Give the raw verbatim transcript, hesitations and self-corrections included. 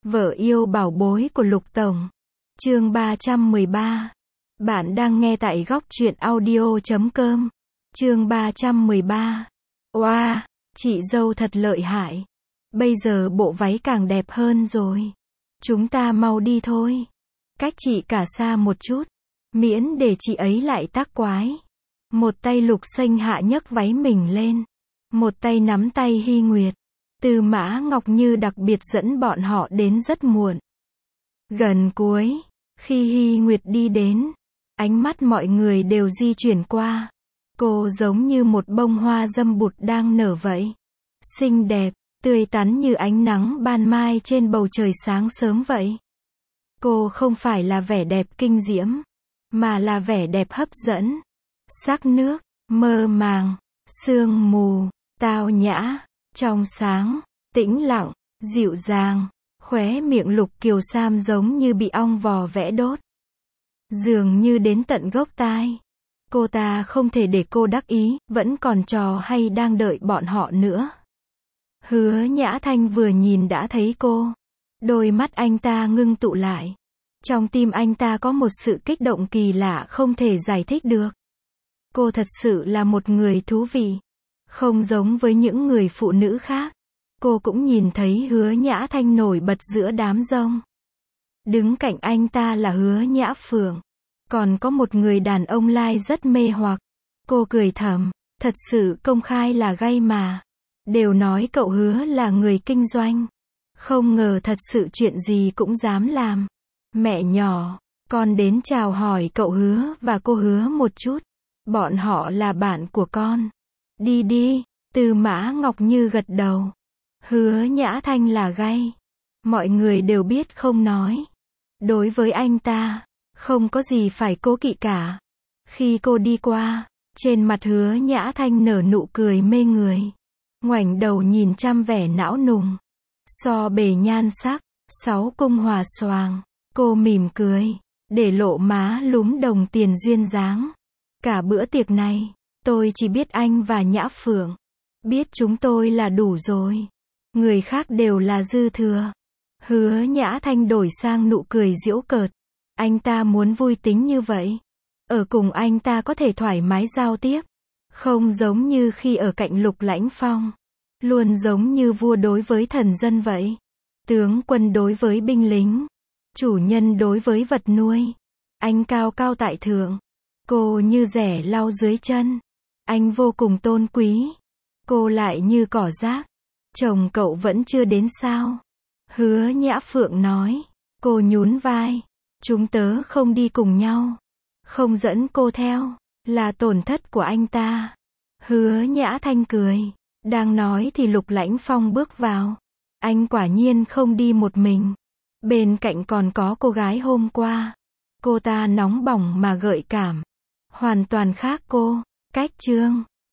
Vợ yêu bảo bối của Lục Tổng. Chương ba trăm mười ba. Bạn đang nghe tại góc truyện audio chấm com. Chương ba trăm mười ba. Oa, wow, chị dâu thật lợi hại. Bây giờ bộ váy càng đẹp hơn rồi. Chúng ta mau đi thôi. Cách chị cả xa một chút. Miễn để chị ấy lại tác quái. Một tay Lục Xanh Hạ nhấc váy mình lên. Một tay nắm tay Hy Nguyệt. Tư Mã Ngọc Như đặc biệt dẫn bọn họ đến rất muộn. Gần cuối, khi Hy Nguyệt đi đến, ánh mắt mọi người đều di chuyển qua. Cô giống như một bông hoa dâm bụt đang nở vậy. Xinh đẹp, tươi tắn như ánh nắng ban mai trên bầu trời sáng sớm vậy. Cô không phải là vẻ đẹp kinh diễm, mà là vẻ đẹp hấp dẫn. Sắc nước, mơ màng, sương mù, tao nhã, trong sáng, tĩnh lặng, dịu dàng. Khóe miệng Lục Kiều Sam giống như bị ong vò vẽ đốt. Dường như đến tận gốc tai. Cô ta không thể để cô đắc ý, vẫn còn trò hay đang đợi bọn họ nữa. Hứa Nhã Thanh vừa nhìn đã thấy cô. Đôi mắt anh ta ngưng tụ lại. Trong tim anh ta có một sự kích động kỳ lạ không thể giải thích được. Cô thật sự là một người thú vị. Không giống với những người phụ nữ khác. Cô cũng nhìn thấy Hứa Nhã Thanh nổi bật giữa đám rông. Đứng cạnh anh ta là Hứa Nhã Phượng. Còn có một người đàn ông lai rất mê hoặc. Cô cười thầm, thật sự công khai là gay mà. Đều nói cậu Hứa là người kinh doanh. Không ngờ thật sự chuyện gì cũng dám làm. Mẹ nhỏ, con đến chào hỏi cậu Hứa và cô Hứa một chút. Bọn họ là bạn của con. Đi đi, Tư Mã Ngọc Như gật đầu. Hứa Nhã Thanh là gay. Mọi người đều biết không nói. Đối với anh ta, không có gì phải cố kỵ cả. Khi cô đi qua, trên mặt Hứa Nhã Thanh nở nụ cười mê người. Ngoảnh đầu nhìn chăm vẻ não nùng. So bề nhan sắc, sáu cung hòa xoàng. Cô mỉm cười, để lộ má lúm đồng tiền duyên dáng. Cả bữa tiệc này, tôi chỉ biết anh và Nhã Phượng. Biết chúng tôi là đủ rồi. Người khác đều là dư thừa. Hứa Nhã Thanh đổi sang nụ cười giễu cợt. Anh ta muốn vui tính như vậy. Ở cùng anh ta có thể thoải mái giao tiếp. Không giống như khi ở cạnh Lục Lãnh Phong. Luôn giống như vua đối với thần dân vậy. Tướng quân đối với binh lính. Chủ nhân đối với vật nuôi. Anh cao cao tại thượng. Cô như rẻ lau dưới chân. Anh vô cùng tôn quý. Cô lại như cỏ rác. Chồng cậu vẫn chưa đến sao? Hứa Nhã Phượng nói. Cô nhún vai. Chúng tớ không đi cùng nhau. Không dẫn cô theo. Là tổn thất của anh ta. Hứa Nhã Thanh cười. Đang nói thì Lục Lãnh Phong bước vào. Anh quả nhiên không đi một mình. Bên cạnh còn có cô gái hôm qua. Cô ta nóng bỏng mà gợi cảm. Hoàn toàn khác cô. Cách Trương.